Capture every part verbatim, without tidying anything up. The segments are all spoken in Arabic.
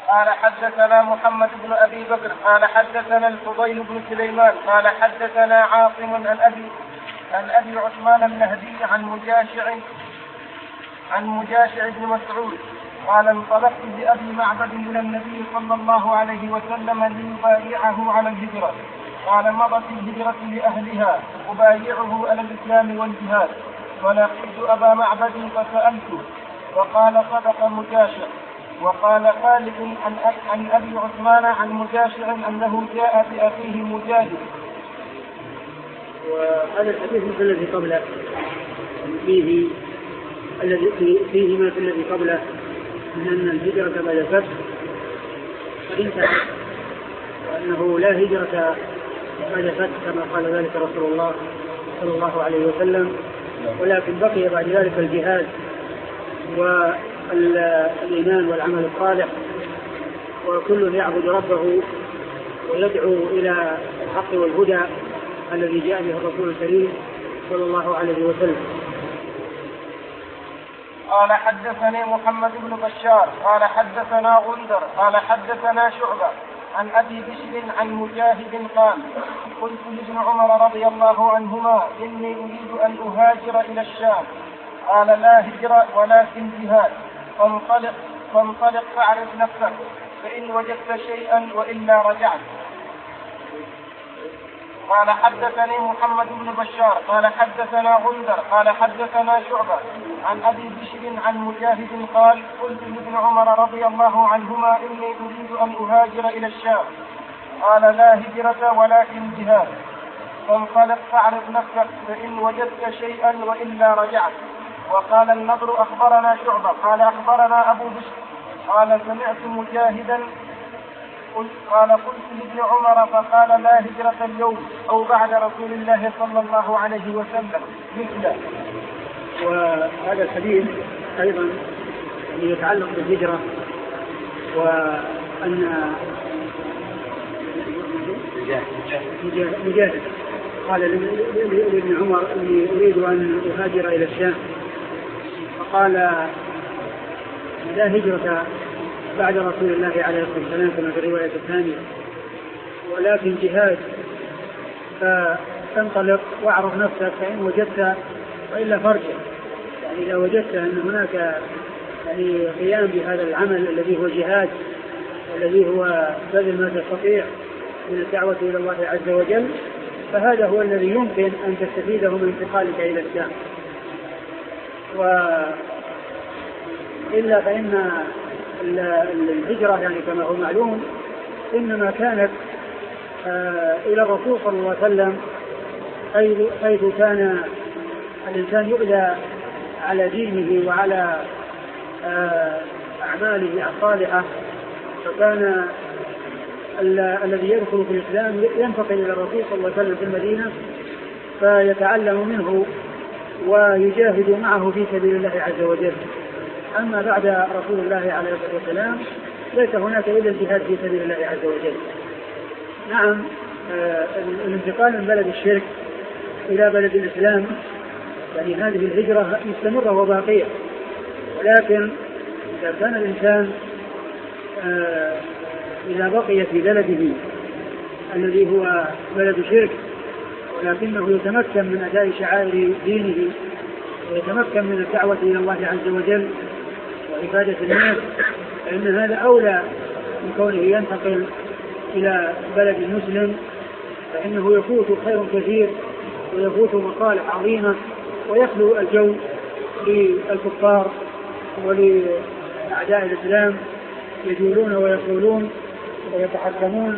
قال حدثنا محمد بن أبي بكر قال حدثنا الفضيل بن سليمان قال حدثنا عاصم عن أبي عن أبي عثمان النهدي عن مجاشع عن مجاشع بن مسعود قال انطلقت بأبي معبد من النبي صلى الله عليه وسلم ليبايعه على الهجرة. قال مضت الهجرة لأهلها أبايعه على الإسلام والجهاد. ولقيت أبا معبد فسألته وقال صدق مجاشع. وقال خالد عن, عن أبي عثمان عن مجاشع أنه جاء بأخيه مجاهد. وهذا الحديث مثل الذي قبله فيه الذي فيه ما في الذي قبله من أن الهجرة بعد الفتح قد انتهت وأنه لا هجرة بعد الفتح كما قال ذلك رسول الله صلى الله عليه وسلم، ولكن بقي بعد ذلك الجهاد والإيمان والعمل الصالح، وكل يعبد ربه ويدعو إلى الحق والهدى الذي جاء به الرسول الكريم صلى الله عليه وسلم. قال حدثني محمد بن بشار قال حدثنا غندر قال حدثنا شعبة عن أبي بشر عن مجاهد قال قلت لابن عمر رضي الله عنهما إني أريد أن أهاجر إلى الشام. قال لا هجرة ولكن جهاد، فانطلق فانطلق فاعرف نفسك فإن وجدت شيئا وإلا رجعت. قال حدثني محمد بن بشار قال حدثنا غندر قال حدثنا شعبة عن أبي بشر عن مجاهد قال قلت لابن عمر رضي الله عنهما إني أريد أن أهاجر إلى الشام. قال لا هجرة ولكن جهاد، فانطلق فاعرف نفسك فإن وجدت شيئا وإلا رجعت. وقال النضر أخبرنا شعبة قال أخبرنا أبو بشر قال سمعت مجاهدا قال قلت لابن عمر فقال لا هجرة اليوم أو بعد رسول الله صلى الله عليه وسلم مثله. وهذا الحديث أيضا يتعلق بالهجرة، وأن مجاهد قال لابن عمر إني أريد أن أهاجر إلى الشام، فقال لا هجرة بعد رسول الله عليه الصلاة والسلام كما في الرواية الثانية ولكن جهاد، فانطلق واعرف نفسك فإن وجدت وإلا فرجع. يعني إذا وجدت أن هناك يعني قيام بهذا العمل الذي هو جهاد الذي هو بذل ما تستطيع من الدعوة إلى الله عز وجل، فهذا هو الذي يمكن أن تستفيده من انتقالك إلى الشام. وإلا فإن الهجرة يعني كما هو معلوم إنما كانت آه إلى الرسول صلى الله عليه وسلم حيث كان الإنسان يؤذى على دينه وعلى آه أعماله الصالحة، فكان الذي يدخل في الإسلام ينتقل إلى الرسول صلى الله عليه وسلم في المدينة فيتعلم منه ويجاهد معه في سبيل الله عز وجل. أما بعد رسول الله عليه الصلاة والسلام ليس هناك إلا الجهاد في سبيل الله عز وجل. نعم آه الانتقال من بلد الشرك إلى بلد الإسلام يعني هذه الهجرة مستمرة وباقية، ولكن إذا كان الإنسان آه إذا بقي في بلده الذي هو بلد شرك ولكنه يتمكن من أداء شعائر دينه ويتمكن من الدعوة إلى الله عز وجل وعبادة الناس، فإن هذا أولى من كونه ينتقل إلى بلد مسلم، فإنه يفوت خير كثير ويفوت مصالح عظيمة ويخلو الجو للكفار ولأعداء الإسلام يجولون ويقولون ويتحكمون.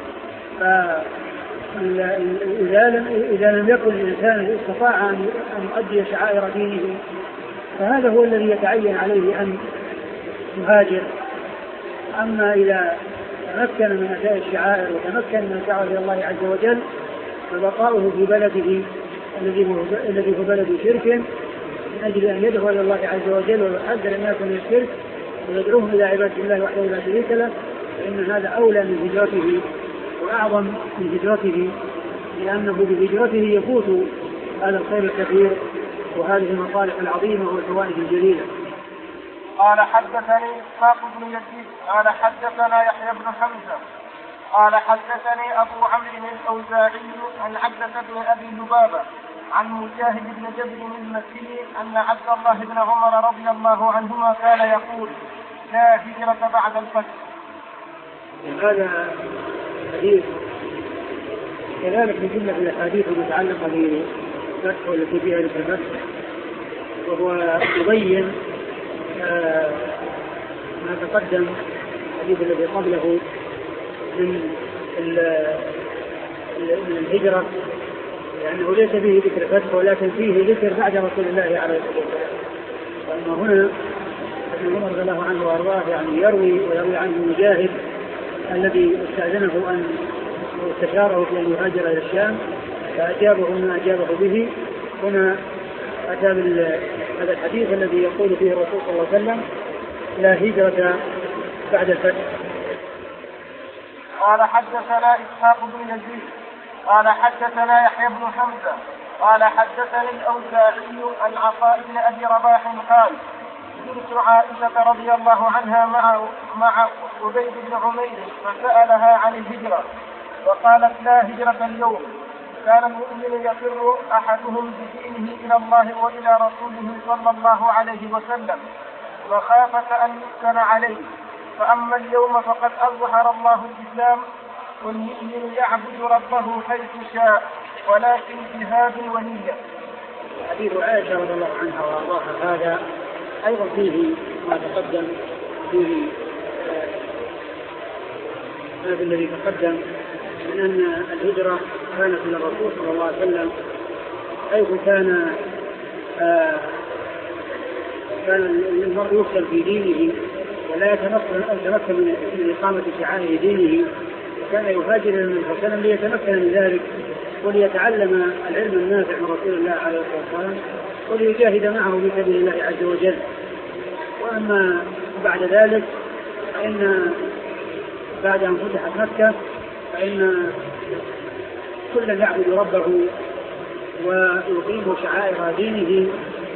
فإذا لم يكن الإنسان استطاع أن يؤدي شعائر دينه فهذا هو الذي يتعين عليه أن يهاجر. أما إذا تمكن من أداء الشعائر وتمكن من الدعوة إلى الله عز وجل فبقاؤه في بلده الذي هو بلد شرك من أجل أن يدعو إلى الله عز وجل ويحذر الناس من الشرك ويدعوهم إلى عبادة الله وحده لا شريك له، فإن هذا أولى من هجرته وأعظم من هجرته، لأنه بهجرته يفوت هذا الخير الكثير وهذه المصالح العظيمة والفوائد الجليلة. قال حدثني إسحاق بن يزيد قال حدثنا يحيى بن حمزة قال حدثني أبو عمرو الأوزاعي عن عبدة بن أبي لبابة عن مجاهد بن جبر المكي أن عبد الله بن عمر رضي الله عنهما كان يقول لا هجرة بعد الفتح. هذا حديث كذلك من جملة الأحاديث المتعلقة بالفتح والتي فيها ذكر الفتح، وهو يبين آه ما تقدم الحديث الذي قبله من الهجرة، لأنه ليس فيه ذكر فتح ولكن فيه ذكر بعد رسول الله عليه الصلاة والسلام. وأما هنا ابن عمر رضي الله عنه وأرضاه يعني يروي ويروي عنه مجاهد الذي استأذنه أن استشاره في أن يهاجر إلى الشام فأجابه ما أجابه به. هنا أتى هذا الحديث الذي يقول فيه الرسول صلى الله عليه وسلم لا هجرة بعد الفتح. قال حدثنا إسحاق بن يزيد قال حدثنا يحيى بن حمزة قال حدثني الأوزاعي عن عطاء بن أبي رباح قال زرت عائشة رضي الله عنها مع مع عبيد بن عمير فسألها عن الهجرة وقالت لا هجرة اليوم، كان المؤمن يفر أحدهم بدينه إلى الله وإلى رسوله صلى الله عليه وسلم وخافة أن يفتن عليه، فأما اليوم فقد أظهر الله الإسلام والمؤمن يعبد ربه حيث شاء ولكن جهاد ونية. حديث عائشة رضي الله عنها وأرضاها هذا أيضا فيه ما تقدم فيه هذا الذي تقدم من أن الهجرة كانت من الرسول صلى الله عليه وسلم حيث كان آه كان المرء يفتن في دينه ولا يتمكن من إقامة شعائر دينه، وكان يهاجر إلى النبي صلى الله عليه وسلم ليتمكن من ذلك وليتعلم العلم النافع من رسول الله عليه الصلاة والسلام وليجاهد معه في سبيل الله عز وجل. وأما بعد ذلك فإن بعد أن فتحت مكة فإن كل يعبد ربه ويقيم شعائر دينه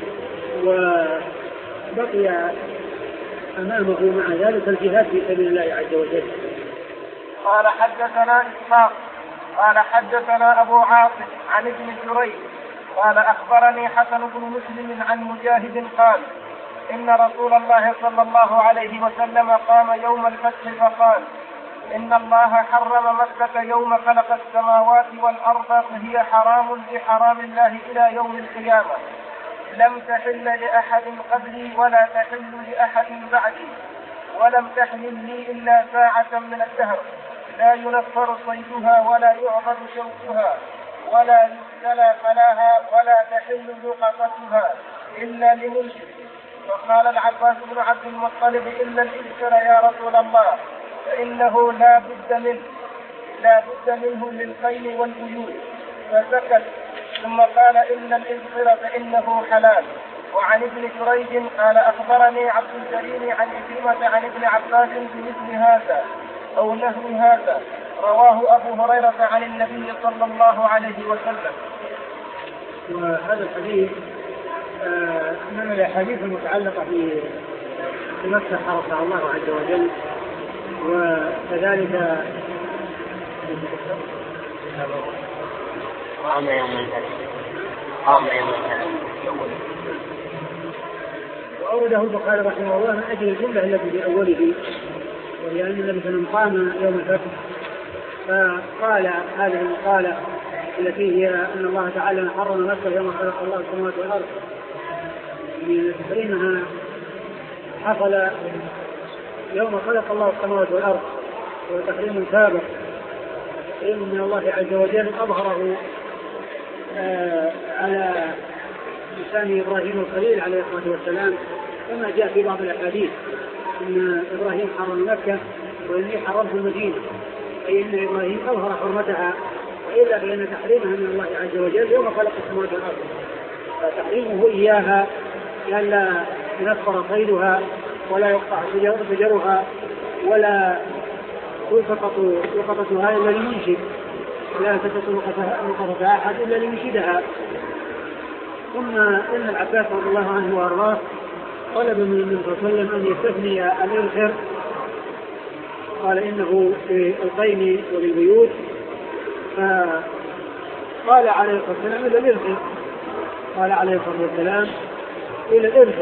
وبقي أمامه مع ذلك الجهاد في سبيل الله عز وجل. قال حدثنا إسحاق قال حدثنا أبو عاصم عن ابن جريج قال أخبرني حسن بن مسلم عن مجاهد قال إن رسول الله صلى الله عليه وسلم قام يوم الفتح فقال إن الله حرم مكة يوم خلق السماوات والأرض فهي حرام بحرام الله إلى يوم القيامة، لم تحل لأحد قبلي ولا تحل لأحد بعدي، ولم تحل لي إلا ساعة من الدهر لا ينفر صيدها ولا يعبد شوكها ولا يبتلى فلاها ولا تحل لقطتها إلا لمنشد. فقال العباس بن عبد المطلب إلا الإبسر يا رسول الله فإنه لا بد منه لا بد منه للخيل والبيوت، فسكت ثم قال إن الإبسر فإنه حلال. وعن ابن جريج قال أخبرني عبد الكريم عن إكرمة عن ابن عباس بمثل هذا أو نحو هذا، رواه أبو هريرة عن النبي صلى الله عليه وسلم. وهذا الحديث آه من الأحاديث المتعلقة بمكة حرصها الله عز وجل، وكذلك قام يوم الفتح قام يوم الفتح وأورده البخاري رحمه الله من أجل الجملة التي في أوله، ولأن النبي صلى الله عليه وسلم قام يوم الفتح فقال هذه المقالة التي هي أن الله تعالى حرم مكة يوم خلق الله السماوات والأرض، من تحريمها حصل يوم خلق الله السماوات والأرض وتحريم سابق إن الله عز وجل أظهره آه على لسان إبراهيم الخليل عليه الصلاة والسلام، كما جاء في بعض الأحاديث إن إبراهيم حرم مكة وإني حرمت المدينة، أي إن إبراهيم أظهر حرمتها، وإلا فإن تحريمها من الله عز وجل يوم خلق السماوات والأرض، فتحريمه إياها لئلا ينفر صيدها ولا يقطع شجرها ولا تلتقط لقطتها إلا لمنشد ولا تلتقط لقطتها أحد إلا لمنشدها. ثم إن العباس رضي الله عنه وأرضاه طلب من النبي صلى الله عليه وسلم أن يستثني الإذخر، قال إنه في القين وللبيوت، فقال عليه الصلاة والسلام إلى الإذخر، قال عليه الصلاة والسلام إلى الإذخر.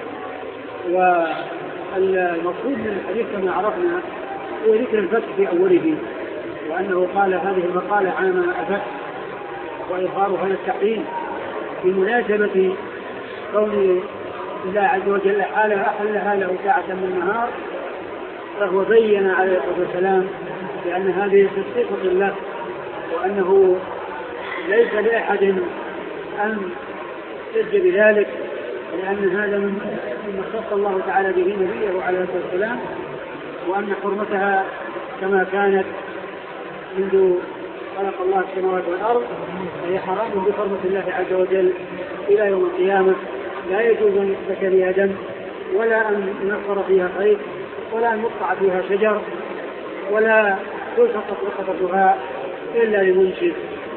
والمقصود من الحديث كما عرفنا هو ذكر الفتح في أوله، وأنه قال هذه المقالة عام الفتح وإظهارها للتحريم بمناسبة كون الله عز وجل حالها أحلها له ساعة من النهار، فهو بين عليه الصلاة والسلام بأن هذه خصيصة له، وأنه ليس لأحد أن يحتج بذلك، لأن هذا مما خص الله تعالى به نبيه عليه الصلاة والسلام، وأن حرمتها كما كانت منذ خلق الله السماوات والأرض فهي حرام بحرمة الله عز وجل إلى يوم القيامة، لا يجوز أن يسفك بها دم، ولا أن ينصر فيها خيط، ولا أن يقطع فيها شجر، ولا تلتقط لقطتها إلا لمنشد.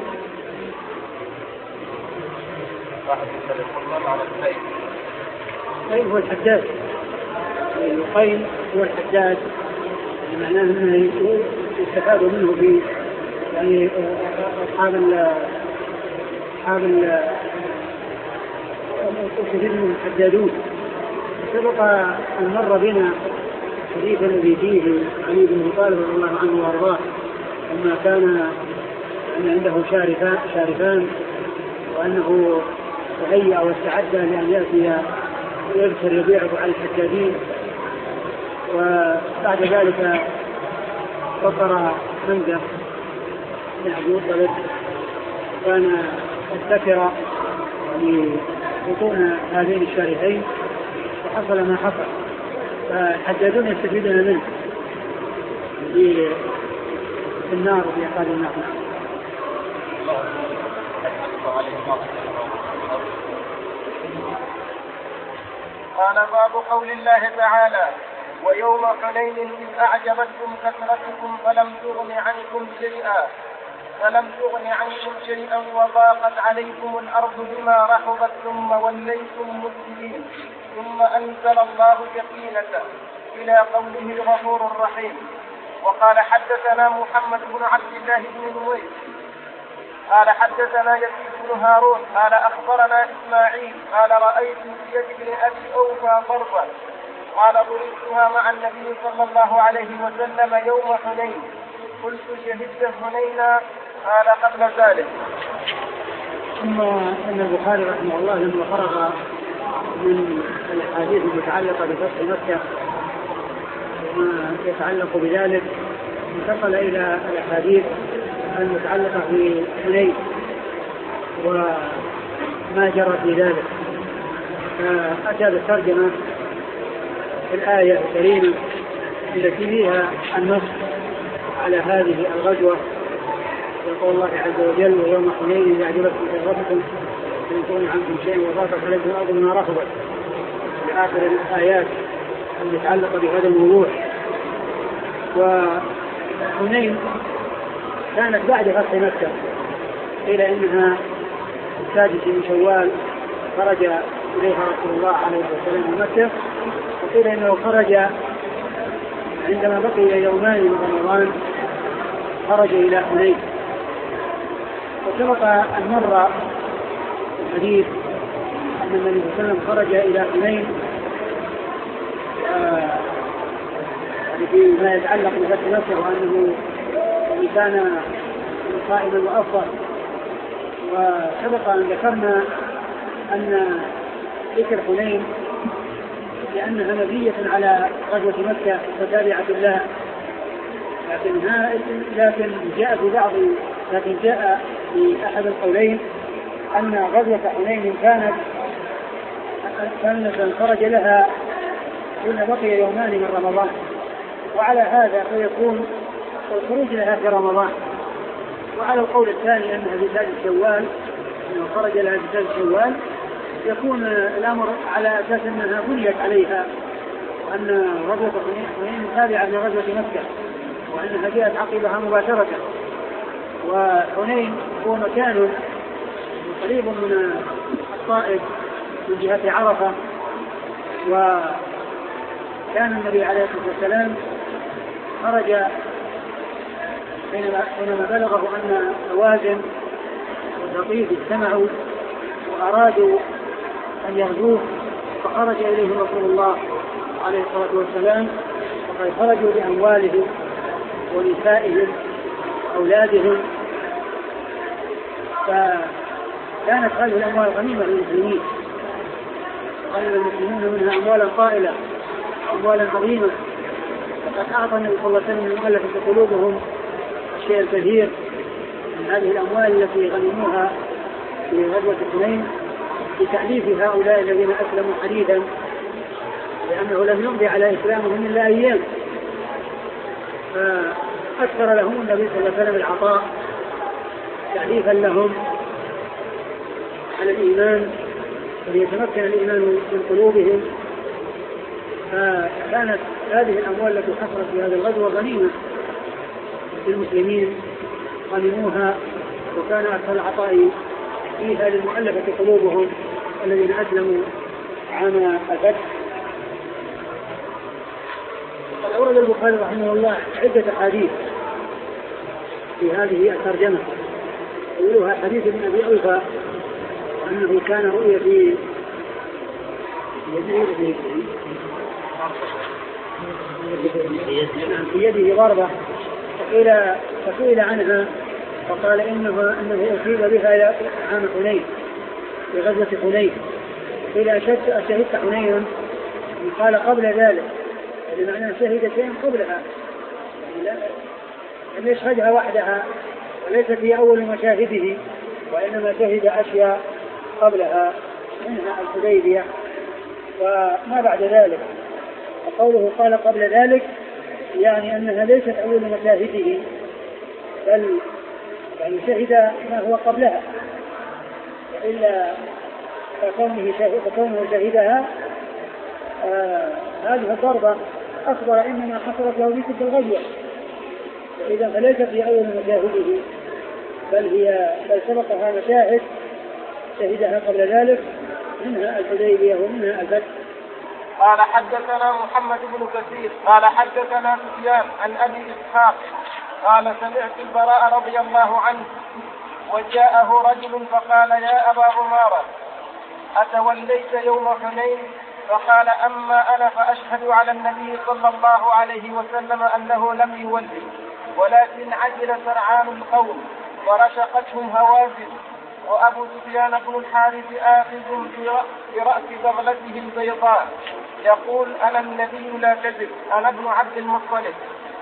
القين هو الحداد، القين هو الحداد، معناه أنه يستفاد منه في يعني أصحاب ال أصحاب ال كثير من الحدادون. سبق أن مر بنا حديث الذي فيه علي بن أبي طالب رضي الله عنه وأرضاه لما كان أن عنده شارفان, شارفان وأنه تهيأ واستعد لأن يأتي ويذكر يبيعه على الحدادين، وبعد ذلك فطر حمزة بن عبد المطلب كان مستكر لبطون هذين الشارفين، وحصل ما حصل، فالحدادون يستفيدون منه في النار وفي عقاب النار. قال باب قول الله تعالى: ويوم حنين إذ أعجبتكم كثرتكم فلم تغن عنكم شيئا فلم تغن عنكم شيئا وضاقت عليكم الأرض بما رحبت ثم وليتم مدبرين ثم أنزل الله سكينته إلى قوله الغفور الرحيم. وقال حدثنا محمد بن عبد الله بن نمير قال حدثنا يزيد بن هارون قال أخبرنا إسماعيل قال رأيت بيد بن أبي أوفى ضربا قال ضربتها مع النبي صلى الله عليه وسلم يوم حنين قلت شهدت حنينا قال قبل ذلك. ثم أن البخاري رحمه الله لما فرغ من الأحاديث المتعلقة بفتح مكة وما يتعلق بذلك انتقل إلى الأحاديث المتعلقة بحنين وما جرى في ذلك، فأتى بالترجمة في الآية الكريمة التي فيها النص على هذه الغزوة، يقول الله عز وجل: ويوم حنين إذ أعجبتكم كثرتكم فلم تغن عنكم شيئا وضاقت عليكم الأرض بما رحبت، لآخر الآيات المتعلقة بهذا الموضوع. وحنين كانت بعد فتح مكة، قيل إنها السادس من شوال خرج إليها رسول الله عليه الصلاة والسلام من مكة، وقيل إنه خرج عندما بقي يومان من رمضان خرج إلى حنين. وسبق أن مر الحديث أن النبي صلى الله عليه وسلم خرج إلى حنين فيما يتعلق بفتح مكة، وأنه كان قائما وأفضل. وسبق أن ذكرنا أن ذكر حنين لأنها مبنية على غزوة مكة وتابعة لها، لكن لكن جاء في بعض لكن جاء في أحد القولين أن غزوة حنين كانت كانت خرج لها حين بقي يومان من رمضان، وعلى هذا فيكون الخروج لها في رمضان. وعلى القول الثاني أنها في ثالث شوال، أنه خرج لها في ثالث شوال، يكون الأمر على أساس أنها بنيت عليها، وأن غزوة حنين تابعة لغزوة مكة، وأنها جاءت عقبها مباشرة. وحنين هو مكان قريب من الطائف من جهة عرفة، وكان النبي عليه الصلاة والسلام خرج حينما بلغه أن هوازن وثقيف اجتمعوا وأرادوا أن يغزوه، فخرج إليهم رسول الله عليه الصلاة والسلام، وقد خرجوا بأموالهم ونسائهم وأولادهم، فكانت هذه الأموال غنيمة للمسلمين، غنم المسلمون منها أموالا طائلة أموالا عظيمة، وقد أعطى النبي صلى الله عليه وسلم المؤلفة قلوبهم الشيء الكثير من هذه الأموال التي غنموها في غزوة حنين لتأليف هؤلاء الذين أسلموا حديثا، لأنه لم يمضي على إسلامهم إلا أيام، فأكثر لهم النبي صلى الله عليه وسلم العطاء تأليفا لهم على الإيمان وليتمكن الإيمان من قلوبهم. فكانت هذه الأموال التي حصلت في هذا الغزوة غنيمة للمسلمين غنموها، وكان أكثر العطاء فيها للمؤلفة قلوبهم الذين أسلموا عام الفتح. وقد أورد البخاري رحمه الله عدة أحاديث في هذه الترجمة، أولها حديث ابن أبي أوفى أنه كان رؤيا في في يده ضربة، فقيل فسئل عنها فقال إنه أنه أصيب بها عام حنين في غزوة حنين. قيل أشهدت حنينا؟ قال قبل ذلك، بمعنى شهد شيئا قبلها، لم يشهدها وحدها وليس في أول مشاهده، وإنما شهد أشياء قبلها منها الحديبية وما بعد ذلك. وقوله قال قبل ذلك يعني أنها ليست أول مشاهده، بل يعني شهد ما هو قبلها، وإلا فكونه شهد فكونه شهدها آه هذه الضربة أخبر إنما حصلت له في تلك الغزوة، وإذا فليست في أول مشاهده، بل هي بل سبقها مشاهد شهدها قبل ذلك منها الحديبية ومنها الفتح. قال حدثنا محمد بن كثير قال حدثنا سفيان عن أبي إسحاق قال سمعت البراء رضي الله عنه وجاءه رجل فقال يا أبا عمارة أتوليت يوم حنين؟ فقال أما أنا فأشهد على النبي صلى الله عليه وسلم أنه لم يولي، ولكن عجل سرعان القوم ورشقتهم هوازن، وأبو سفيان بن الحارث آخذ برأس بغلته البيضاء يقول أنا النبي لا كذب أنا ابن عبد المطلب.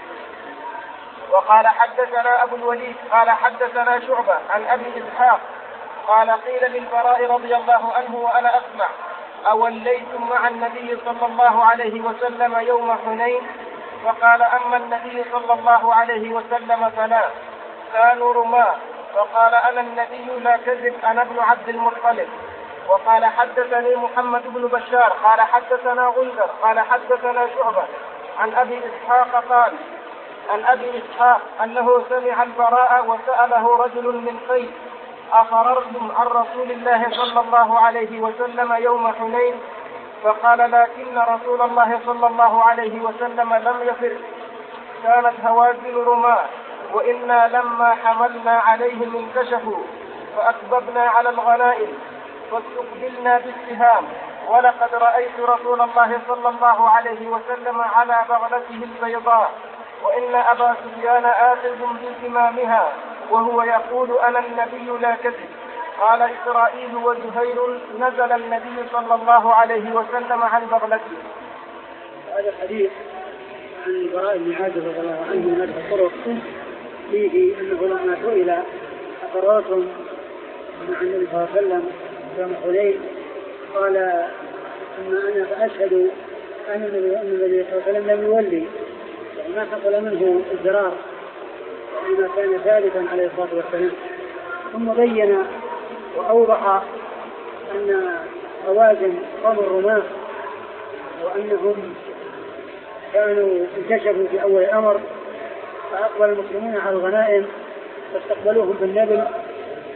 وقال حدثنا أبو الوليد قال حدثنا شعبة عن أبي إسحاق قال قيل للبراء رضي الله عنه وأنا أسمع أوليتم مع النبي صلى الله عليه وسلم يوم حنين؟ فقال أما النبي صلى الله عليه وسلم فلا، كانوا رماة. فقال أنا النبي لا كذب أنا ابن عبد المطلب. وقال حدثني محمد بن بشار قال حدثنا غندر قال حدثنا شعبة عن أبي إسحاق قال عن أبي إسحاق أنه سمع البراء وسأله رجل من قيس أفررتم عن رسول الله صلى الله عليه وسلم يوم حنين؟ فقال لكن رسول الله صلى الله عليه وسلم لم يفر، كانت هوازن رماة، وإنا لما حملنا عليهم انكشفوا فأكببنا على الغنائم فاستقبلنا بالسهام، ولقد رأيت رسول الله صلى الله عليه وسلم على بغلته البيضاء، وإن أبا سفيان آخذ بزمامها وهو يقول أنا النبي لا كذب. قال إسرائيل وزهير نزل النبي صلى الله عليه وسلم عن بغلته. هذا الحديث عن البراء بن عازب رضي الله عنه من هذه الطرق فيه أنه لما سئل أقررتم مع النبي صلى الله عليه وسلم يوم حنين قال أما أنا فأشهد أن النبي صلى الله عليه وسلم لم يولي، يعني ما حصل منه الضرار لما كان ثابتا عليه الصلاة والسلام. ثم بين وأوضح أن هوازن قاموا الرماة وأنهم كانوا انكشفوا في أول الأمر، فأقبل المسلمون على الغنائم فاستقبلوهم بالنبل،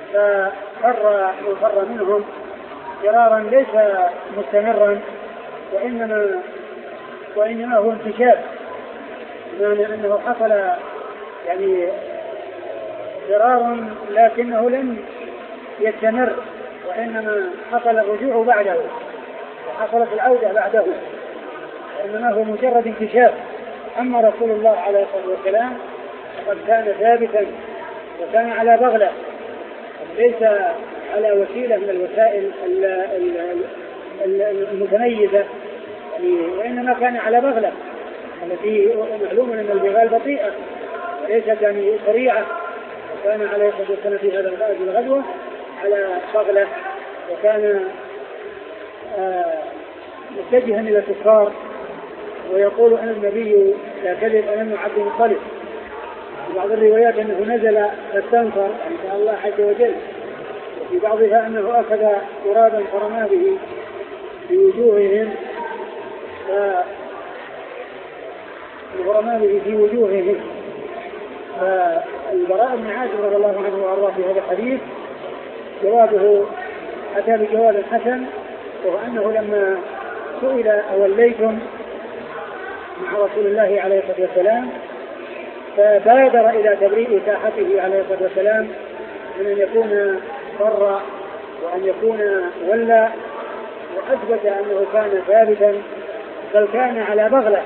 ففر وفر منهم فرارا ليس مستمرا وإنما وإنما هو انكشاف، بمعنى أنه حصل يعني ضرار لكنه لم يستمر، وإنما حصل الرجوع بعده وحصلت العودة بعده، وإنما هو مجرد انكشاف. أما رسول الله عليه الصلاة والسلام فقد كان ثابتا وكان على بغلة، ليس على وسيلة من الوسائل المتميزة، وإنما كان على بغلة التي معلوم أن البغال بطيئة ليست يعني سريعة، وكان عليه الصلاة والسلام في هذا الغزوة على بغلة، وكان متجها إلى الكفار ويقول أنا النبي لا كذب أنا ابن عبد المطلب. بعض الروايات أنه نزل فاستنصر يعني شاء الله عز وجل، وفي بعضها أنه أخذ ترابا فرمى به في وجوههم فرمى به في وجوههم. فالبراء بن عازب رضي الله عنه وأرضاه في هذا الحديث جوابه أتى بجواب حسن، وهو أنه لما سئل أوليتم مع رسول الله عليه الصلاة والسلام فبادر إلى تبريء ساحته عليه الصلاة والسلام من أن يكون فر وأن يكون ولى، وأثبت أنه كان ثابتا، بل كان على بغلة،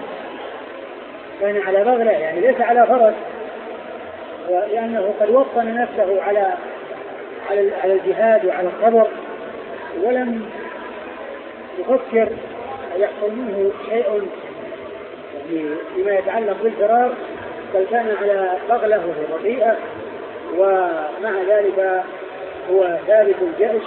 كان على بغلة يعني ليس على فرس، لأنه قد وطن نفسه على على الجهاد وعلى الصبر، ولم يفكر يحصل منه شيء يعني فيما يتعلق بالفرار، بل كان على بغلة وهي بطيئة، ومع ذلك هو ثابت الجأش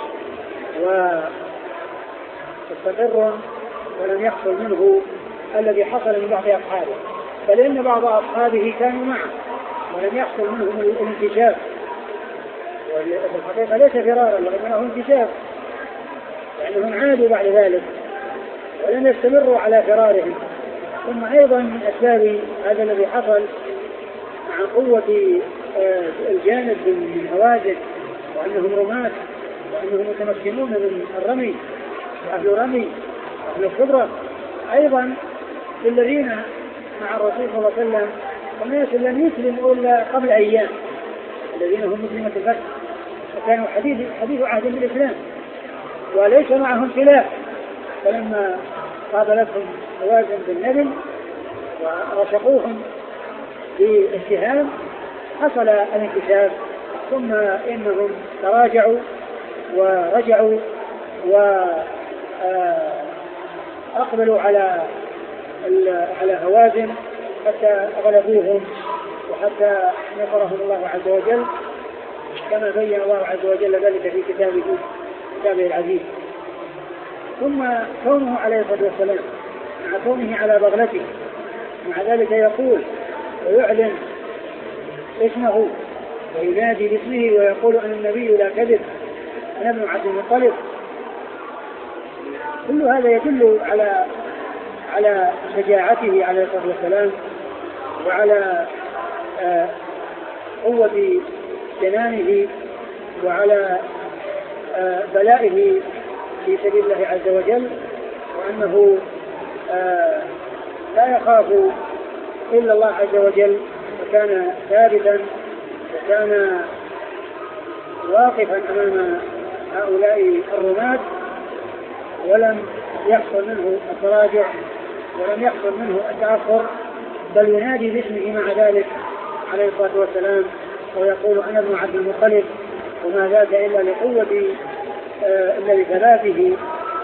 ومستقر، ولم يحصل منه الذي حصل من بعض أصحابه، فلأن بعض أصحابه كانوا معه ولم يحصل منهم الانكشاف، والحقيقة ليس فرارا ولكنه انكشاف، لأنهم يعني عادوا بعد ذلك ولم يستمروا على فرارهم. ثم أيضا من أسباب هذا الذي حصل مع قوة الجانب من هوازن، وأنهم رماة وأنهم متمكنون من الرمي وأهل رمي وأهل الخبرة، أيضا الذين مع الرسول صلى الله عليه وسلم والناس لم يسلموا إلا قبل أيام، الذين هم مسلمة الفتح وكانوا حديث حديث عهد بالإسلام وليس معهم سلاح، فلما قابلتهم هوازن بالنبل ورشقوهم بالسهام حصل الانكشاف، ثم إنهم تراجعوا ورجعوا وأقبلوا على على هوازن حتى غلبوهم وحتى نصرهم الله عز وجل، كما بين الله عز وجل ذلك في كتابه كتابه العزيز. ثم كونه عليه الصلاة والسلام مع كونه على بغلته مع ذلك يقول ويعلن اسمه وينادي باسمه ويقول أن النبي لا كذب أنا ابن عبد المطلب، كل هذا يدل على على شجاعته عليه الصلاة والسلام وعلى قوة جنانه وعلى بلائه في سبيل الله عز وجل، وأنه لا يخاف إلا الله عز وجل، وكان ثابتا وكان واقفا أمام هؤلاء الرماة، ولم يحصل منه التراجع ولم يحصل منه التأخر، بل ينادي باسمه مع ذلك عليه الصلاة والسلام ويقول أنا ابن عبد المطلب، وما ذاك إلا لقوة الذي ثباته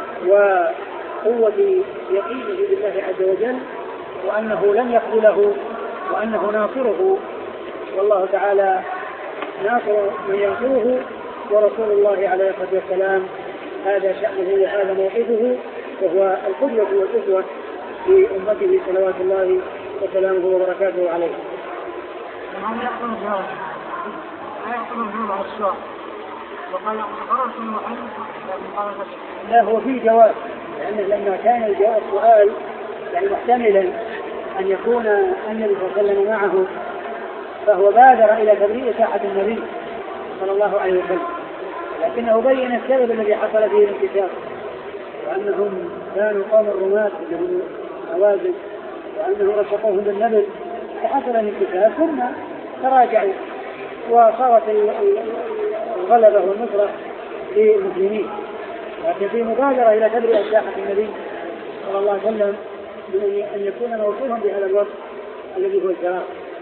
وقوة يقينه بالله عز وجل، وأنه لن يخذله وأنه ناصره، والله تعالى ناصر من ينصره، ورسول الله عليه الصلاة والسلام هذا شأنه وهذا موقفه، وهو القدوة والأسوة في أمته صلوات الله وسلامه وبركاته عليه. ومن يحكم الجواب لا يحكم الجواب على السؤال وقال خرجت من محمد لا هو في جواب، لأنه لما كان الجواب سؤال يعني محتملا أن يكون النبي صلى الله عليه وسلم معه، فهو بادر إلى تبريء ساحة النبي صلى الله عليه وسلم، لكنه بين السبب الذي حصل فيه الانكشاف، وأنهم كانوا قوم الرماة لهم هوازن وأنه رشقوهم بالنبل فحصل الانكسار ثم تراجعوا وصارت الغلبة والنصرة للمسلمين. لكن في مبادرة إلى تبرئة ساحة النبي صلى الله عليه وسلم من أن يكون موصوفا بهذا الوصف الذي هو الفراق.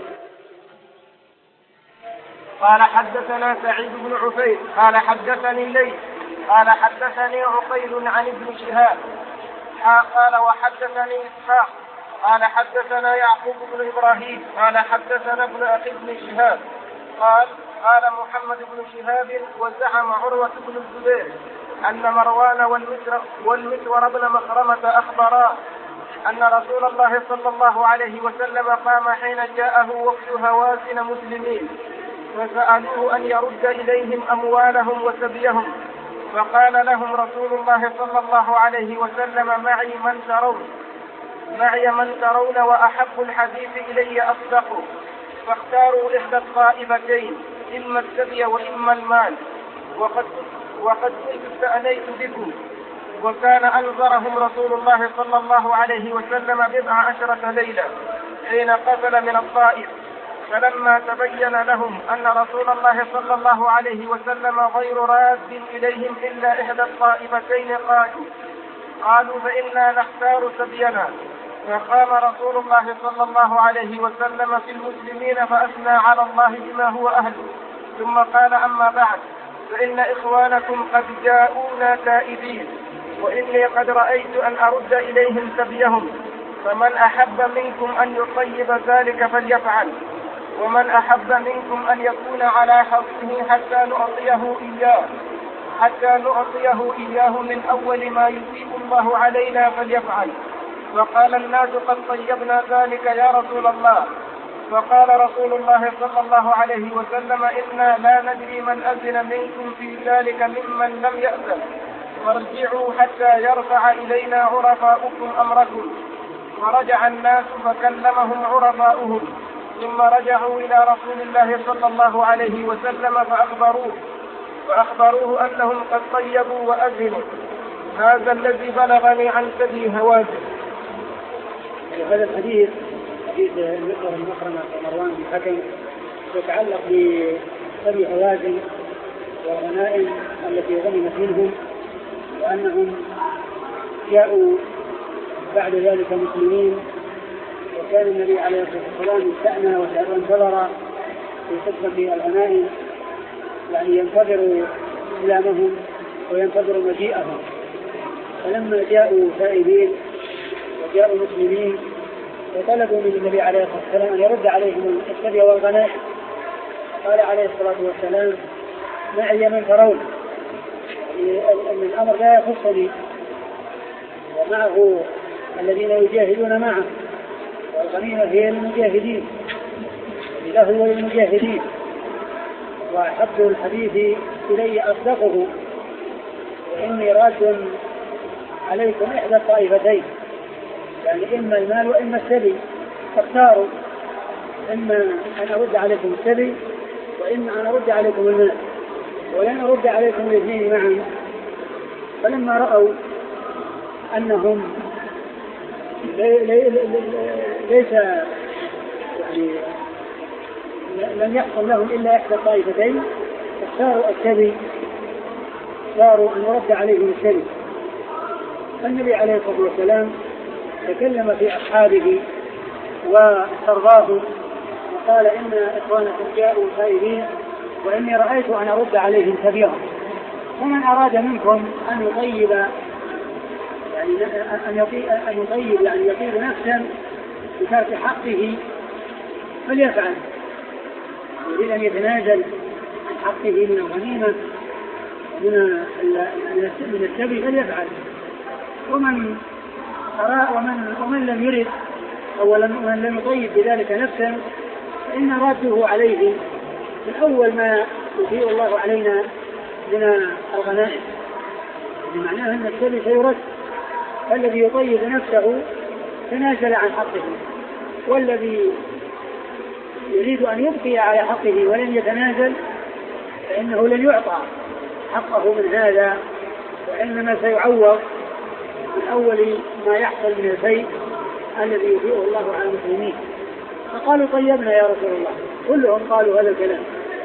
قال حدثنا سعيد بن عفير قال حدثني الليث قال حدثني عقيل عن ابن شهاب قال وحدثني إسحاق قال حدثنا يعقوب بن إبراهيم قال حدثنا ابن أخي بن شهاب قال قال محمد بن شهاب وزعم عروة بن الزبير أن مروان والمسور والمسور بن مخرمة أخبرا أن رسول الله صلى الله عليه وسلم قام حين جاءه وفد هوازن مسلمين فسألوه أن يرد إليهم أموالهم وسبيهم فقال لهم رسول الله صلى الله عليه وسلم معي من ترون معي من ترون وأحب الحديث إلي أصدق فاختاروا إحدى الطائفتين إما السبي وإما المال وقد وقد كنت استأنيت بكم. وكان أنظرهم رسول الله صلى الله عليه وسلم بضع عشرة ليلة حين قفل من الطائف فلما تبين لهم أن رسول الله صلى الله عليه وسلم غير راد إليهم إلا إحدى الطائفتين قالوا قالوا فإنا نختار سبينا. فقام رسول الله صلى الله عليه وسلم في المسلمين فأثنى على الله بما هو أهله ثم قال أما بعد فإن إخوانكم قد جاءونا تائبين وإني قد رأيت أن أرد إليهم سبيهم فمن أحب منكم أن يطيب ذلك فليفعل ومن أحب منكم أن يكون على حظه حتى نعطيه إياه حتى نعطيه إياه من أول ما يفيد الله علينا فليفعل. فقال الناس قد طيبنا ذلك يا رسول الله. فقال رسول الله صلى الله عليه وسلم إنا لا ندري من أذن منكم في ذلك ممن لم يأذن فارجعوا حتى يرفع إلينا عرفاؤكم أمركم. فرجع الناس فكلمهم عرفاؤهم ثم رجعوا إلى رسول الله صلى الله عليه وسلم فأخبروه فأخبروه أنهم قد طيبوا وأذنوا. هذا الذي بلغني عن سبي هوازن. هذا الحديث حديث المسور بن مخرمة ومروان بن الحكم يتعلق بسبي هوازن والغنائم التي غنمت منهم وأنهم جاءوا بعد ذلك مسلمين وكان النبي عليه الصلاة والسلام استأنى وانتظر في خطبة الغنائم يعني ينتظر إسلامهم وينتظر مجيئهم. فلما جاءوا تائبين وجاءوا مسلمين وطلبوا من النبي عليه الصلاة والسلام أن يرد عليهم السبي والغنائم قال عليه الصلاة والسلام معي من ترون أن الأمر لا يخصني ومعه الذين يجاهدون معه والغنيمة هي المجاهدين له وللمجاهدين وأحب الحديث إلي أصدقه وإني راد عليكم إحدى الطائفتين يعني إما المال وإما السبي فاختاروا إما أن أرد عليكم السبي وإما أن أرد عليكم المال ولن أرد عليكم الاثنين معا. فلما رأوا أنهم ليس يعني لم يحصل لهم إلا إحدى الطائفتين اختاروا السبي اختاروا أن يرد عليهم السبي. النبي عليه الصلاة والسلام تكلم في أصحابه واسترضاهم وقال إن إخوانكم جاءوا تائبين وإني رأيت أن أرد عليهم سبيهم فمن أراد منكم أن يطيب يعني أن يطيب, أن يطيب يعني يطيب نفسا بترك حقه فليفعل يريد أن يتنازل عن حقه من الغنيمة من السبي فليفعل. ومن أرى ومن, ومن لم يرد أو من لم يطيب بذلك نفسا فإن راده عليه من أول ما يطيع الله علينا من الغنائم بمعناه أن السبي سيرد. الذي يطيب نفسه تنازل عن حقه والذي يريد أن يبقي على حقه ولن يتنازل فإنه لن يعطى حقه من هذا وإنما سيعوض من أول ما يحصل من الفيء الذي يفيئه الله على المسلمين. فقالوا طيبنا يا رسول الله، كلهم قالوا هذا الكلام،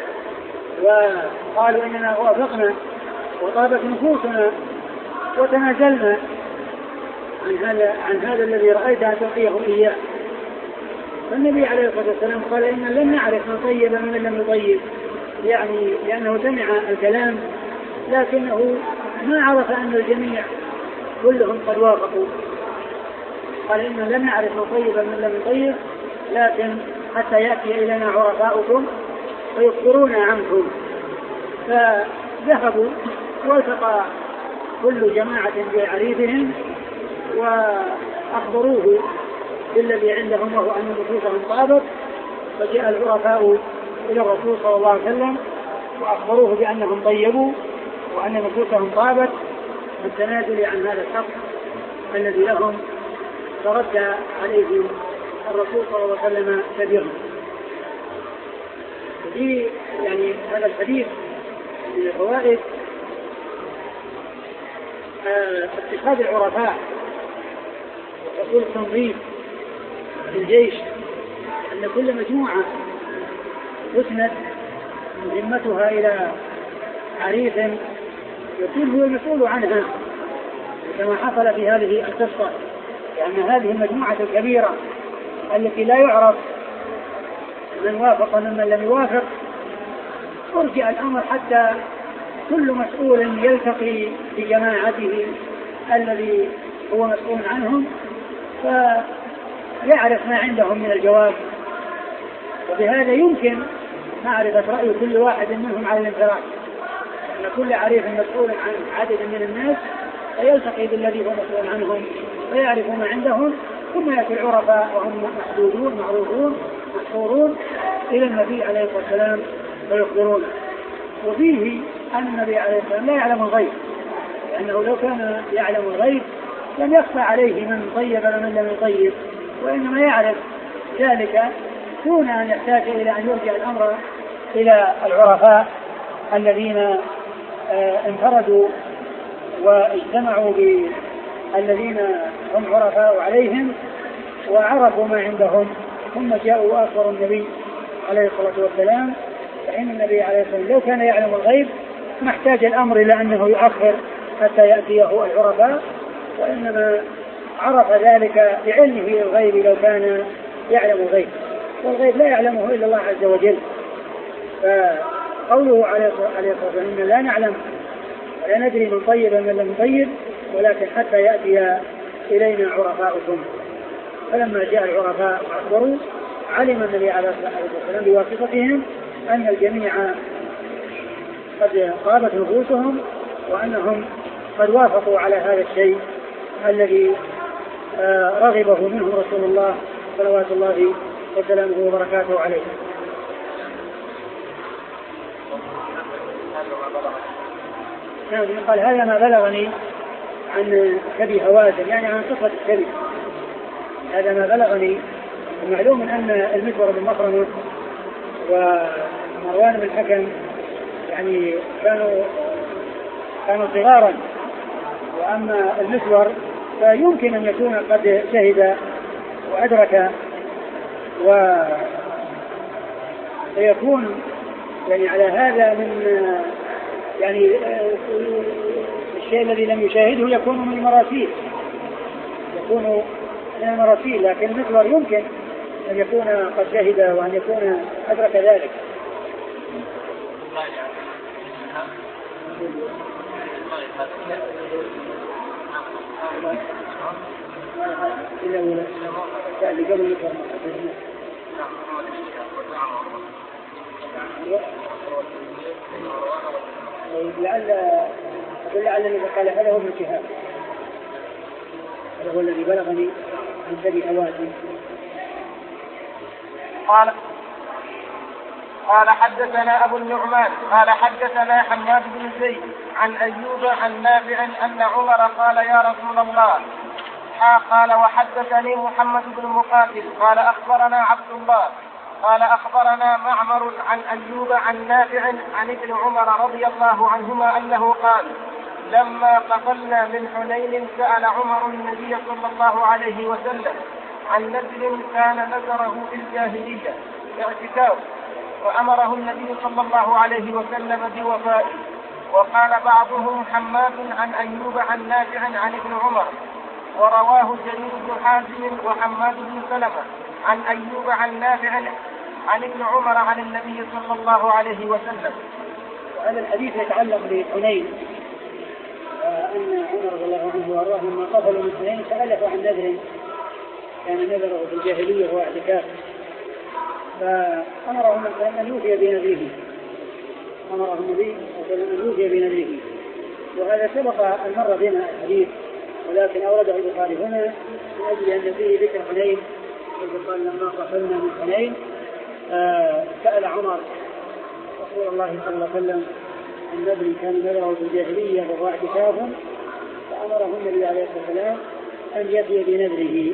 وقالوا إننا وافقنا وطابت نفوسنا وتنازلنا عن هذا عن هذا الذي رأيت أن تعطيهم إياه. فالنبي عليه الصلاة والسلام قال إن لم نعرف من طيب من لم يطيب، يعني لأنه سمع الكلام لكنه ما عرف أن الجميع كلهم قد وافقوا. قال إن لم نعرف من طيب من لم يطيب، لكن حتى يأتي إلينا عرفاؤكم ويخبرونا عنكم. فذهبوا والتقى كل جماعة بعريفهم وأخبروه بالذي عندهم وهو أن نفوسهم طابت. فجاء العرفاء إلى الرسول صلى الله عليه وسلم وأخبروه بأنهم طيبوا وأن نفوسهم طابت بالتنازل عن هذا الحق الذي لهم. فرد عليهم الرسول صلى الله عليه وسلم كبيرهم. وفي يعني هذا الحديث من الفوائد اتخاذ العرفاء وحصول التنظيم في الجيش، أن كل مجموعة تسند مهمتها إلى عريف يكون هو المسؤول عنها، كما حصل في هذه القصة، لأن هذه المجموعة الكبيرة التي لا يعرف من وافق ومن لم يوافق ارجع الأمر حتى كل مسؤول يلتقي بجماعته الذي هو مسؤول عنهم فيعرف ما عندهم من الجواب، وبهذا يمكن معرفة رأي كل واحد منهم على الانفراد، أن كل عريف مسؤول عن عدد من الناس فيلتقي بالذي هو مسؤول عنهم ويعرف ما عندهم، ثم يأتي العرفاء وهم محدودون معروفون محصورون إلى النبي عليه الصلاة والسلام ويخبرونه. وفيه أن النبي عليه الصلاة والسلام لا يعلم الغيب، لأنه لو كان يعلم الغيب لم يخفى عليه من طيب ومن لم يطيب، وإنما يعرف ذلك دون أن يحتاج إلى أن يرجع الأمر إلى العرفاء الذين انفردوا واجتمعوا بالذين هم عرفاء عليهم وعرفوا ما عندهم، ثم جاءوا وأخبروا النبي عليه الصلاة والسلام. فإن النبي عليه الصلاة والسلام لو كان يعلم الغيب ما احتاج الأمر إلى أنه يؤخر حتى يأتيه العرفاء، وإنما عرف ذلك بعلمه الغيب لو كان يعلم الغيب، والغيب لا يعلمه إلا الله عز وجل. فقوله عليه الصلاة والسلام إن لا نعلم ولا ندري من طيب من لم يطيب ولكن حتى يأتي إلينا عرفاؤكم. فلما جاء العرفاء وأخبروا علم النبي عليه الصلاة والسلام بواسطتهم أن الجميع قد طابت نفوسهم وأنهم قد وافقوا على هذا الشيء الذي رغبه منه رسول الله صلوات الله وسلامه وبركاته عليه. قال هذا ما بلغني عن كبي هوازن، يعني عن قصة الكبي، هذا ما بلغني. معلوم أن المسور بن مخرمة ومروان بن الحكم يعني كانوا كانوا صغارا، وأما المسور فيمكن أن يكون قد شهد وأدرك، ويكون يعني على هذا من يعني الشيء الذي لم يشاهده يكون من المراسيل، يكون من المراسيل، لكن المسور يمكن أن يكون قد شهد وأن يكون أدرك ذلك. لعل لعل الذي قال هذا هو ابن شهاب، هذا هو الذي بلغني عن كبي هوازن. قال قال حدثنا أبو النعمان قال حدثنا حماد بن زيد عن أيوب عن نافع أن عمر قال يا رسول الله، قال وحدثني محمد بن مقاتل قال أخبرنا عبد الله قال أخبرنا معمر عن أيوب عن نافع عن ابن عمر رضي الله عنهما أنه قال لما قفلنا من حنين سأل عمر النبي صلى الله عليه وسلم عن نذر كان نذره في الجاهلية اعتكاف، فأمره النبي صلى الله عليه وسلم بوفائه. وقال بعضهم حماد عن أيوب عن نافع عن ابن عمر، ورواه جرير بن حازم وحماد بن سلمة عن أيوب عن نافع عن ابن عمر عن النبي صلى الله عليه وسلم. هذا الحديث يتعلق بحنين، أن عمر رضي الله عنه وأرضاه لما قفلوا من حنين سأله عن نذر كان نذره في الجاهلية وهو اعتكاف، فأمرهم أن يوفي بنذره، أمرهم النبي أن يوفي بنذره. وهذا سبق المرة بنا الحديث، ولكن أورده البخاري هنا من أجل أن فيه ذكر حنين، قال لما قفلنا من حنين آه سأل عمر رسول الله صلى الله عليه وسلم عن نذر كان نذره في الجاهلية وهو اعتكاف، فأمره النبي عليه الصلاة والسلام أن يفي بنذره.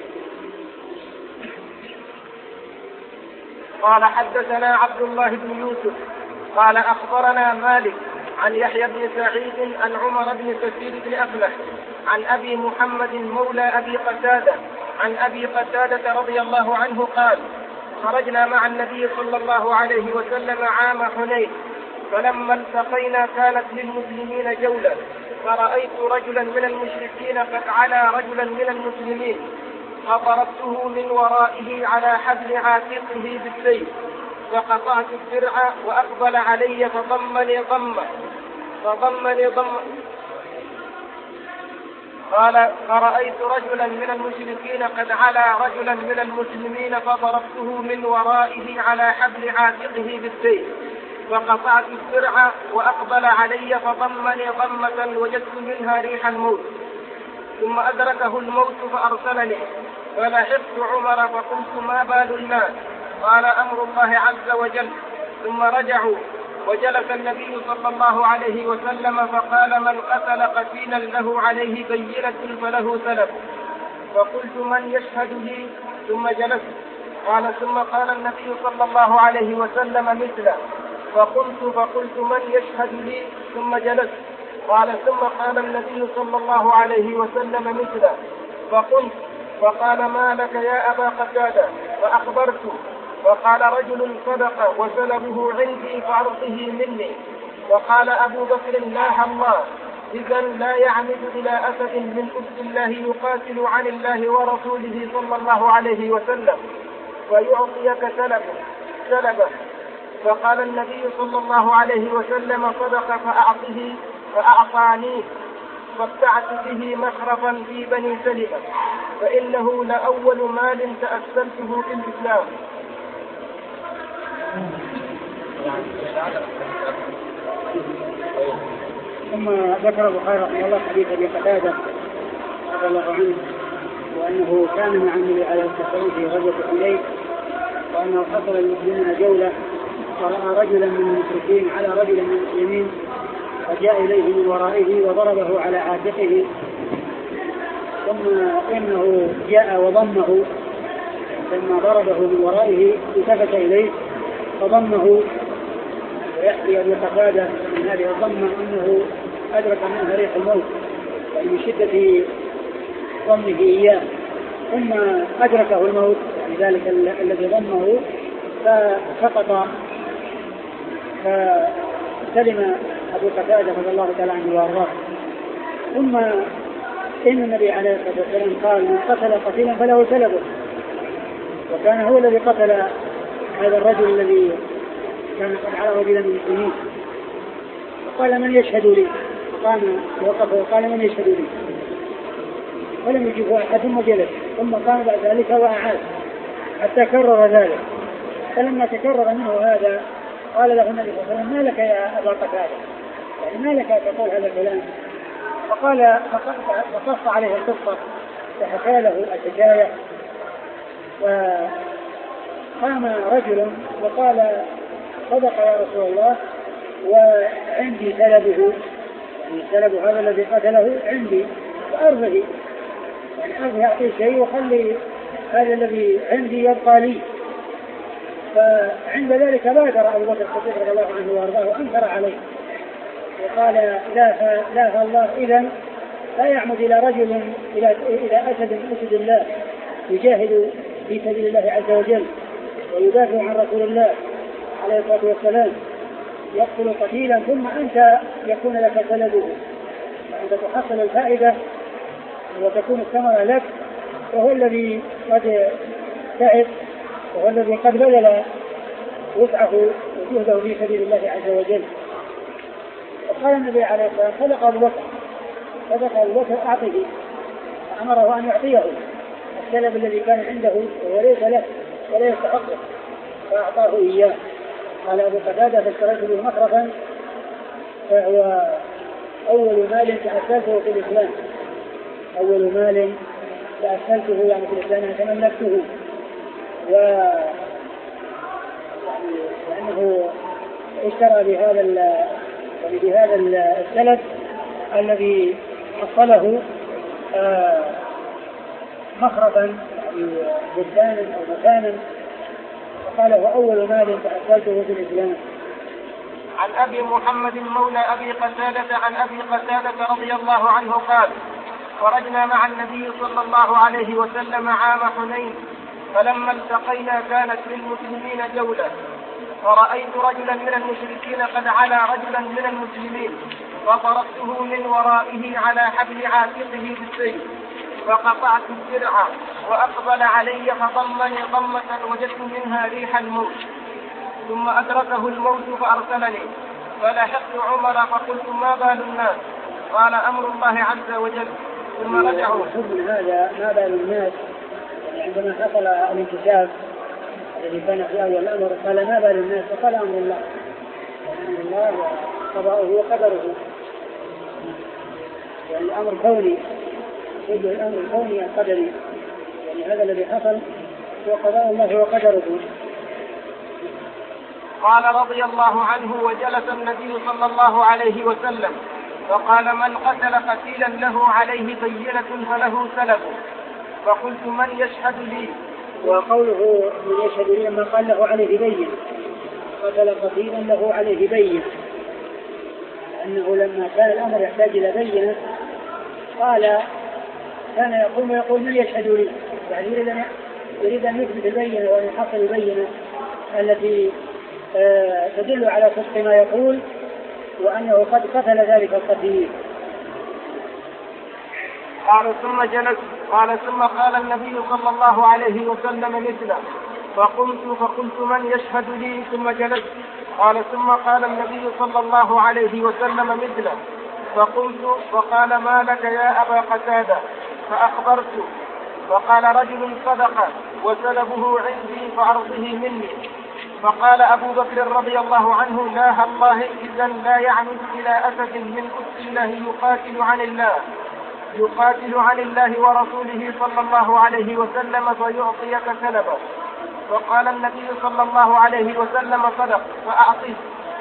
قال حدثنا عبد الله بن يوسف قال أخبرنا مالك عن يحيى بن سعيد عن عمر بن كثير بن أفلح عن أبي محمد مولى أبي قتادة عن أبي قتادة رضي الله عنه قال خرجنا مع النبي صلى الله عليه وسلم عام حنين، فلما التقينا كانت للمسلمين جولة، فرأيت رجلا من المشركين قد علا رجلا من المسلمين، فضربته من ورائه على حبل عاتقه بالسيف، فقطعت الدرع وأقبل علي فضمني ضمه فضمني ضمه قال فرأيت رجلا من المشركين قد علا رجلا من المسلمين، فضربته من ورائه على حبل عاتقه بالسيف، فقطعت الدرع وأقبل علي فضمني ضمة وجدت منها ريح الموت، ثم أدركه الموت فأرسلني، فلحقت عمر فقلت ما بال الناس؟ قال أمر الله عز وجل. ثم رجعوا وجلس النبي صلى الله عليه وسلم فقال من قتل قتيلا له عليه بينة فله سلب، فقلت من يشهد لي؟ ثم جلست. قال ثم قال النبي صلى الله عليه وسلم مثله، فقلت فقلت من يشهد لي؟ ثم جلست. قال ثم قال النبي صلى الله عليه وسلم مثله، فقلت فقال ما لك يا أبا قتادة؟ فأخبرته، وقال رجل صدق وسلبه عندي فأعطه مني. وقال أبو بكر لا الله، إذا لا يعمد إلى أسد من أسد الله يقاتل عن الله ورسوله صلى الله عليه وسلم ويعطيك سلبه سلبه. فقال النبي صلى الله عليه وسلم صدق فأعطه فأعطانيه، فابتعت به مخرفا في بني سلمة، فإنه لأول مال تأسلته في الإسلام. ثم ذكر البخاري رحمه الله حديث أبي قتادة رضي الله عنه، وأنه كان مع النبي عليه الصلاة والسلام في غزوة حنين، وأنه حصل المسلمين جولة، فرأى رجلا من المشركين على رجل من المسلمين، فجاء إليه من ورائه وضربه على عاتقه، ثم إنه جاء وضمه، لما ضربه من ورائه التفت إليه فضمه. ويحكي أبي قتادة من هذه الضمة أنه أدرك منها ريح الموت، يعني من شدة ضمه إياه، ثم أدركه الموت لذلك الذي ضمه فسقط، فسلم أبو قتادة رضي الله تعالى عنه وأرضاه. ثم إن النبي عليه الصلاة والسلام قال من قتل قتيلا فله سلبه، وكان هو الذي قتل هذا الرجل الذي كان قد على رجلا من المسلمين، فقال من يشهد لي؟ فقام وقف وقال من يشهد لي؟ ولم يجيبه أحد، ثم جلس، ثم قام بعد ذلك وأعاد حتى كرر ذلك. فلما تكرر منه هذا قال له النبي صلى الله عليه وسلم ما لك يا أبا قتادة؟ يعني ما لك تقول هذا الكلام؟ فقال فقص عليه القصة وحكى له الحكاية. وقام رجل وقال صدق يا رسول الله وعندي سلبه، يعني سلب هذا الذي قتله عندي، فأرضه، يعني أرضه أعطيه شيء وخلي هذا الذي عندي يبقى لي. فعند ذلك بادر أبو بكر الصديق رضي الله عنه وأرضاه وأنكر عليه، وقال لا لا الله إذن لا يعمد إلى رجل إلى إلى أسد من أسد الله يجاهد في سبيل الله عز وجل ويدافع عن رسول الله عليه الصلاة والسلام يقتل قتيلا ثم أنت يكون لك سلبه وأنت تحصل الفائدة وتكون الثمرة لك، وهو الذي قد تعب وهو الذي قد بذل وسعه وجهده في سبيل الله عز وجل. وقال النبي عليه الصلاة والسلام صدق أبو بكر صدق أبو بكر أعطه، أمره أن يعطيه السلب الذي كان عنده وهو ليس له ولا يستحقه فأعطاه إياه. قال أبو قتادة فاشتريت به مخرفا فهو أول مال تأسلته في الإسلام، أول مال تأسلته يعني في الإسلام تملكته، و لأنه اشترى بهذا يعني بهذا السلف الذي حصله مخرفا يعني بستانا أو مكانا، وقال هو أول مال تأسلته في الإسلام. عن أبي محمد مولى أبي قتادة عن أبي قتادة رضي الله عنه قال: خرجنا مع النبي صلى الله عليه وسلم عام حنين، فلما التقينا كانت للمسلمين جولة، فرأيت رجلا من المشركين قد علا رجلا من المسلمين، فضربته من ورائه على حبل عاتقه بالسيف، فقطعت الدرع وأقبل علي فضمني ضمة وجدت منها ريح الموت، ثم أدركه الموت فأرسلني، فلحقت عمر فقلت ما بال الناس؟ قال أمر الله عز وجل، ثم رجعوا. من هذا ما بال الناس عندما حصل الانكشاف الذي كان في أول الأمر قال ما بال الناس؟ فقال أمر الله، أمر الله قضاؤه وقدره، يعني الأمر كوني يجب الأمر الكوني القدري، يعني هذا الذي حصل هو قضاء الله وقدره. قال رضي الله عنه: وجلس النبي صلى الله عليه وسلم فقال: من قتل قتيلا له عليه بينة فله سلب، فقلت من يشهد لي؟ وقوله من يشهد لي لما قال له عليه بينة، قتل قتيلا له عليه بينة، لأنه لما كان الأمر يحتاج إلى بينة قال كان يقوم ويقول من يشهد لي، يعني يريد أن يثبت البينة وأن يحصل البينة التي آه تدل على صدق ما يقول وأنه قد قتل ذلك القتيل. قال ثم جلس قال ثم قال النبي صلى الله عليه وسلم مثله، فقمت فقلت من يشهد لي؟ ثم جلس. قال ثم قال النبي صلى الله عليه وسلم مثله، فقمت فقال ما لك يا أبا قتادة؟ فأخبرت، فقال رجل صدق وسلبه عندي فأرضه مني. فقال أبو بكر رضي الله عنه: لا الله إذن لا يعمد إلى أسد من أسد الله يقاتل عن الله يقاتل عن الله ورسوله صلى الله عليه وسلم فيعطيك سلبه. وقال النبي صلى الله عليه وسلم: صدق فأعطيه.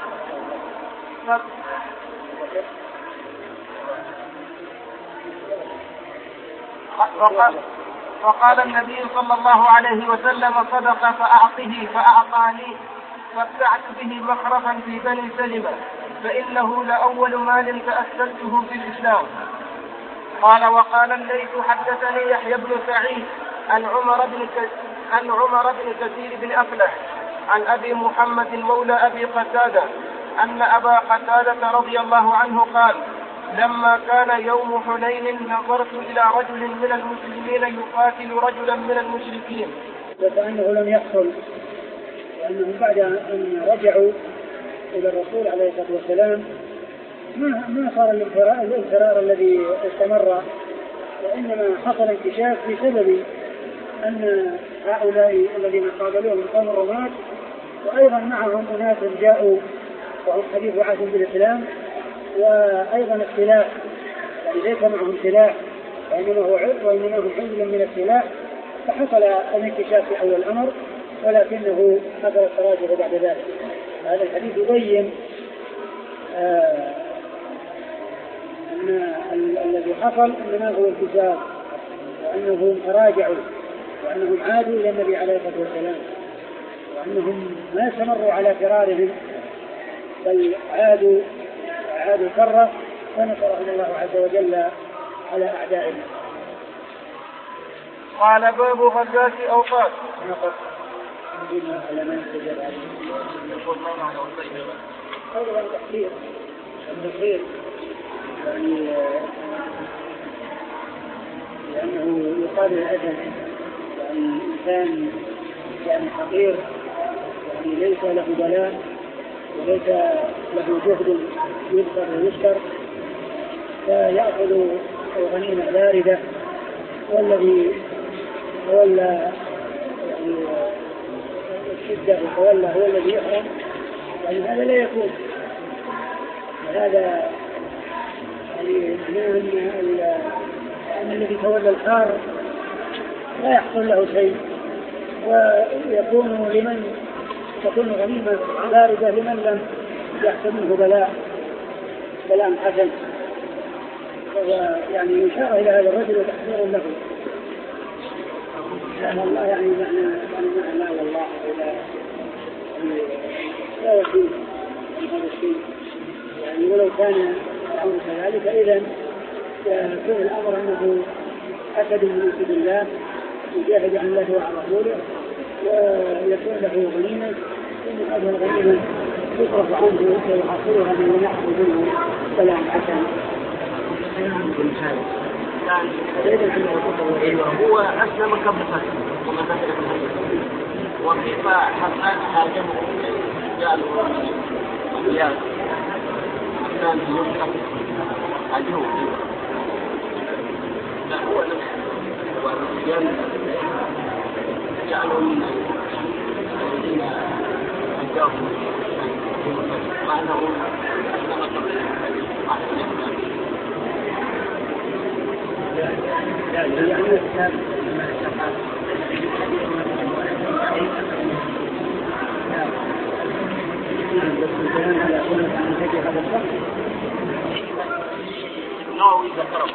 فقال النبي صلى الله عليه وسلم: صدق فأعطه، فأعطاني، فابتعت به مخرفا في بني سلمة، فإنه لأول مال تأسلته في الإسلام. قال وقال الليث: حدثني يحيى بن سعيد عن عمر بن عن عمر بن كثير بن أفلح عن أبي محمد مولى أبي قتادة أن أبا قتادة رضي الله عنه قال: لما كان يوم حنين نظرت إلى رجل من المسلمين يقاتل رجلا من المشركين. وكأنه لم يحصل، لأنهم بعد أن رجعوا إلى الرسول عليه الصلاة والسلام ما ما صار الانفرار الذي استمر، وإنما حصل انكشاف بسبب أن هؤلاء الذين قابلوهم قوم الرماة وأيضا معهم أناس جاءوا وهم حديث عهد بالإسلام، وأيضا السلاح، يعني ليس معهم سلاح وإنما هو عرض وإنما هم حزب من السلاح، فحصل الانكشاف في أول الأمر ولكنه حصل التراجع بعد ذلك. هذا الحديث يبين آه أن الذي حصل إنما هو انكشاف، وأنهم تراجعوا وأنهم عادوا إلى النبي عليه الصلاة والسلام، وأنهم ما استمروا على فرارهم بل عادوا أعادوا كرة ونصرهم الله عز وجل على أعدائهم. قال باب غزاة أوطان. نقص عندنا علماء تجرى عليه أولا تحقير التحقير يعني لأنه يقال الأدب يعني إنسان يعني حقير يعني ليس له بلاء وليس له جهد يذكر ويشكر فيأخذ الغنيمة باردة والذي تولى يعني الشدة وتولى هو الذي يحرم يعني هذا لا يكون هذا يعني معناه أن الذي تولى الحار لا يحصل له شيء ويكون لمن تكون غنيمة باردة لمن لم يحصل منه بلاء بلاء حسن يعني يشار إلى هذا الرجل وتحذير له لأن الله يعني معنى يعني معنى والله لا يكون هذا الشيء يعني ولو كان الأمر كذلك إذن يكون الأمر أنه أسد من أسد الله يجاهد عن الله وعن رسوله ويكون له غنيمة ثم هذه الغنيمة يصرف عنه ويحصلها من يحصل منه سلام حسن. هو أسلم قبل فترة وما فترة وكيف حقق حاجمه قالوا ومليار كان في يوم حقق عجوه لا هو نفسه والرجال جعلوا من الذين أجاهم مع أنه أسلم قبل النووي ذكره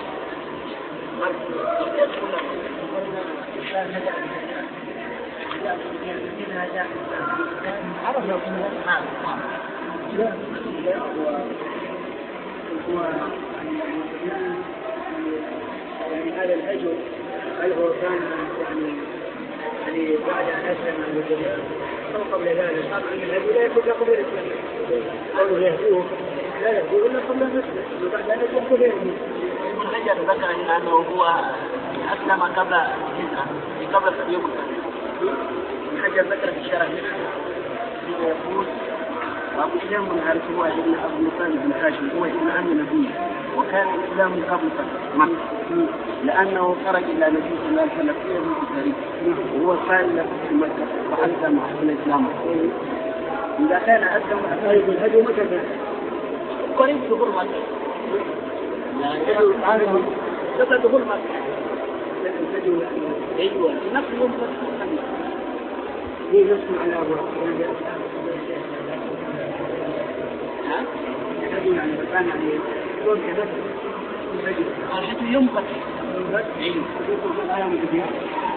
يعني هذا الأجر هل هو كان يعني يعني بعد أن أسلم من الجميع أو قبل ذلك طبعا الهدي لا يكون قبل الإسلام أو يهدوه لا يهدوه إلا قبل أن يسلم وبعد أن يسلم قبل الإسلام. ابن حجر ذكر أنه هو أسلم قبل الهجرة قبل يوم ابن حجر ذكر في الشرح منه يقول وأبو إسلام بن عارف هو ابن أبو مطالب بن هاشم هو ابن عم النبي وكان الإسلام قبل مكة لأنه خرج إلى النبي صلى الله عليه وسلم في يوم التاريخ وهو قال له في مكة وأسلم وحسن إسلامه. إذا كان أسلم طيب الهدي متى كان؟ قريب دخول مكة يعني قبل دخول مكة الهدي أيوة نفس يوم فتح ليه نسمع على أبوه ها؟ يعني كان يعني يوم كذا حتى يوم فتح أيوة